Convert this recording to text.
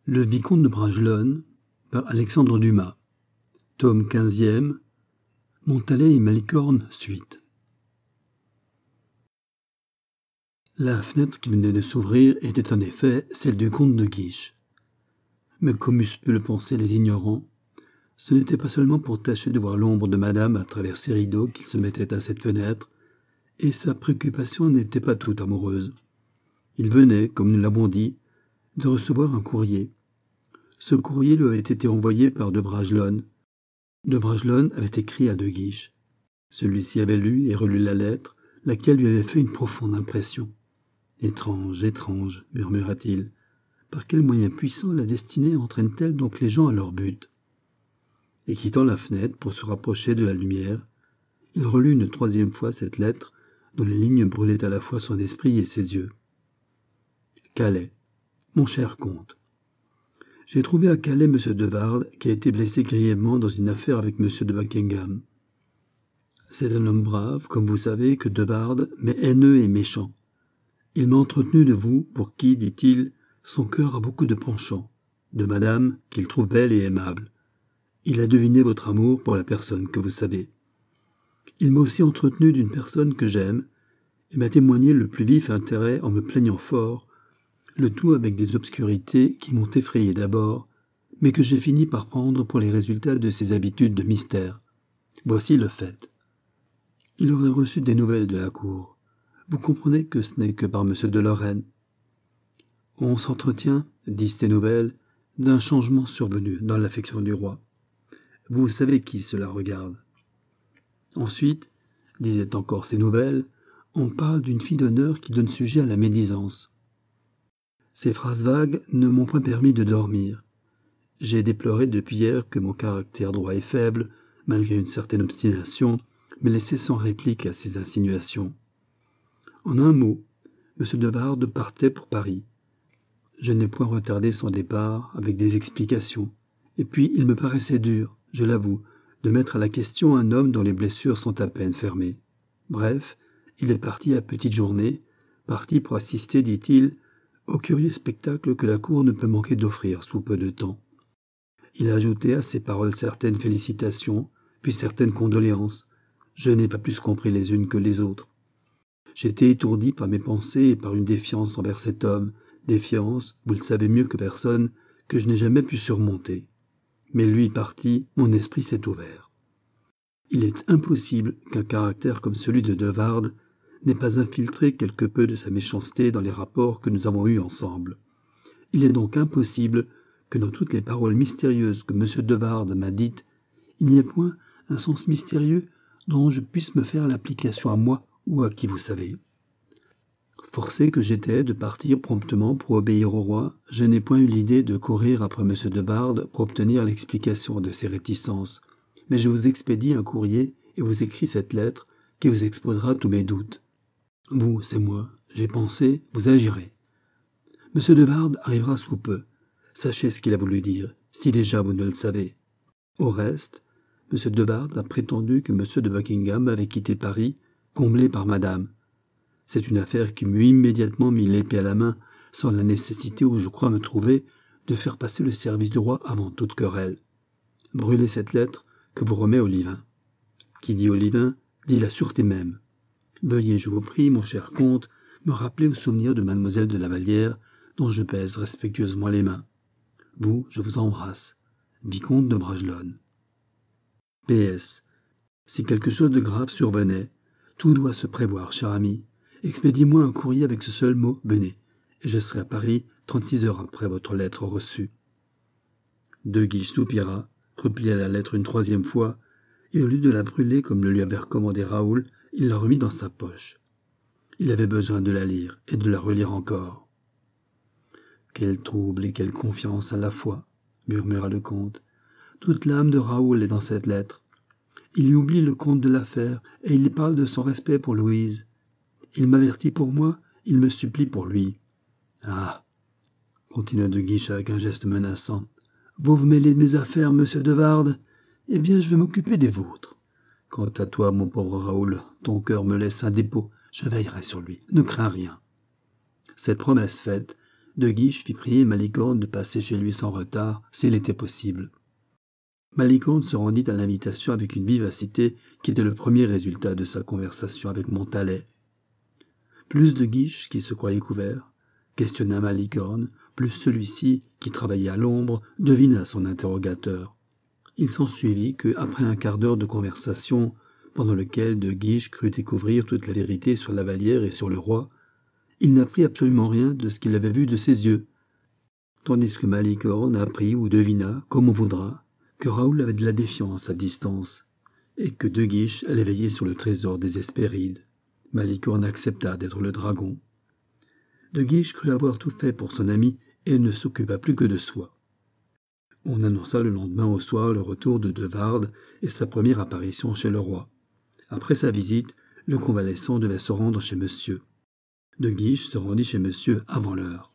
Le Vicomte de Bragelonne, par Alexandre Dumas, tome 15e, Montalet et Malicorne, suite. La fenêtre qui venait de s'ouvrir était en effet celle du comte de Guiche. Mais comme eussent pu le penser les ignorants, ce n'était pas seulement pour tâcher de voir l'ombre de madame à travers ses rideaux qu'il se mettait à cette fenêtre, et sa préoccupation n'était pas toute amoureuse. Il venait, comme nous l'avons dit, de recevoir un courrier. Ce courrier lui avait été envoyé par de Bragelonne. De Bragelonne avait écrit à de Guiche. Celui-ci avait lu et relu la lettre, laquelle lui avait fait une profonde impression. « Étrange, étrange », murmura-t-il. « Par quel moyen puissant la destinée entraîne-t-elle donc les gens à leur but ?» Et quittant la fenêtre pour se rapprocher de la lumière, il relut une troisième fois cette lettre dont les lignes brûlaient à la fois son esprit et ses yeux. « Calais. Mon cher comte. J'ai trouvé à Calais M. de Wardes, qui a été blessé grièvement dans une affaire avec M. de Buckingham. C'est un homme brave, comme vous savez, que de Wardes, mais haineux et méchant. Il m'a entretenu de vous, pour qui, dit-il, son cœur a beaucoup de penchant, de madame, qu'il trouve belle et aimable. Il a deviné votre amour pour la personne que vous savez. Il m'a aussi entretenu d'une personne que j'aime, et m'a témoigné le plus vif intérêt en me plaignant fort, le tout avec des obscurités qui m'ont effrayé d'abord, mais que j'ai fini par prendre pour les résultats de ses habitudes de mystère. Voici le fait. Il aurait reçu des nouvelles de la cour. Vous comprenez que ce n'est que par M. de Lorraine. On s'entretient, disent ces nouvelles, d'un changement survenu dans l'affection du roi. Vous savez qui cela regarde. Ensuite, disaient encore ces nouvelles, on parle d'une fille d'honneur qui donne sujet à la médisance. Ces phrases vagues ne m'ont point permis de dormir. J'ai déploré depuis hier que mon caractère droit et faible, malgré une certaine obstination, me laissait sans réplique à ces insinuations. En un mot, M. de Wardes partait pour Paris. Je n'ai point retardé son départ avec des explications, et puis il me paraissait dur, je l'avoue, de mettre à la question un homme dont les blessures sont à peine fermées. Bref, il est parti à petite journée, parti pour assister, dit-il, au curieux spectacle que la cour ne peut manquer d'offrir sous peu de temps. Il a ajouté à ces paroles certaines félicitations, puis certaines condoléances. Je n'ai pas plus compris les unes que les autres. J'étais étourdi par mes pensées et par une défiance envers cet homme, défiance, vous le savez mieux que personne, que je n'ai jamais pu surmonter. Mais lui parti, mon esprit s'est ouvert. Il est impossible qu'un caractère comme celui de Wardes n'ait pas infiltré quelque peu de sa méchanceté dans les rapports que nous avons eus ensemble. Il est donc impossible que dans toutes les paroles mystérieuses que M. de Wardes m'a dites, il n'y ait point un sens mystérieux dont je puisse me faire l'application à moi ou à qui vous savez. Forcé que j'étais de partir promptement pour obéir au roi, je n'ai point eu l'idée de courir après M. de Wardes pour obtenir l'explication de ses réticences, mais je vous expédie un courrier et vous écris cette lettre qui vous exposera tous mes doutes. Vous, c'est moi, j'ai pensé, vous agirez. M. de Wardes arrivera sous peu. Sachez ce qu'il a voulu dire, si déjà vous ne le savez. Au reste, M. de Wardes a prétendu que M. de Buckingham avait quitté Paris, comblé par madame. C'est une affaire qui m'eût immédiatement mis l'épée à la main, sans la nécessité où je crois me trouver de faire passer le service du roi avant toute querelle. Brûlez cette lettre que vous remet Olivin. Qui dit Olivin, dit la sûreté même. Veuillez, je vous prie, mon cher comte, me rappeler au souvenir de mademoiselle de la Vallière, dont je pèse respectueusement les mains. Vous, je vous embrasse. Vicomte de Bragelonne. PS. Si quelque chose de grave survenait, tout doit se prévoir, cher ami. Expédiez-moi un courrier avec ce seul mot, venez, et je serai à Paris 36 heures après votre lettre reçue. De Guiche soupira, replia la lettre une troisième fois, et au lieu de la brûler comme le lui avait recommandé Raoul, il la remit dans sa poche. Il avait besoin de la lire et de la relire encore. « Quel trouble et quelle confiance à la fois !» murmura le comte. « Toute l'âme de Raoul est dans cette lettre. Il y oublie le compte de l'affaire et il y parle de son respect pour Louise. Il m'avertit pour moi, il me supplie pour lui. »« Ah !» continua de Guiche avec un geste menaçant. « Vous vous mêlez de mes affaires, monsieur de Wardes ? Eh bien, je vais m'occuper des vôtres. Quant à toi, mon pauvre Raoul, ton cœur me laisse un dépôt. Je veillerai sur lui. Ne crains rien. » Cette promesse faite, De Guiche fit prier Malicorne de passer chez lui sans retard, s'il était possible. Malicorne se rendit à l'invitation avec une vivacité qui était le premier résultat de sa conversation avec Montalais. Plus De Guiche, qui se croyait couvert, questionna Malicorne, plus celui-ci, qui travaillait à l'ombre, devina son interrogateur. Il s'ensuivit que, après un quart d'heure de conversation, pendant lequel De Guiche crut découvrir toute la vérité sur la Vallière et sur le roi, il n'apprit absolument rien de ce qu'il avait vu de ses yeux, tandis que Malicorne apprit ou devina, comme on voudra, que Raoul avait de la défiance à distance, et que De Guiche allait veiller sur le trésor des Hespérides. Malicorne accepta d'être le dragon. De Guiche crut avoir tout fait pour son ami et ne s'occupa plus que de soi. On annonça le lendemain au soir le retour de De Wardes et sa première apparition chez le roi. Après sa visite, le convalescent devait se rendre chez monsieur. De Guiche se rendit chez monsieur avant l'heure.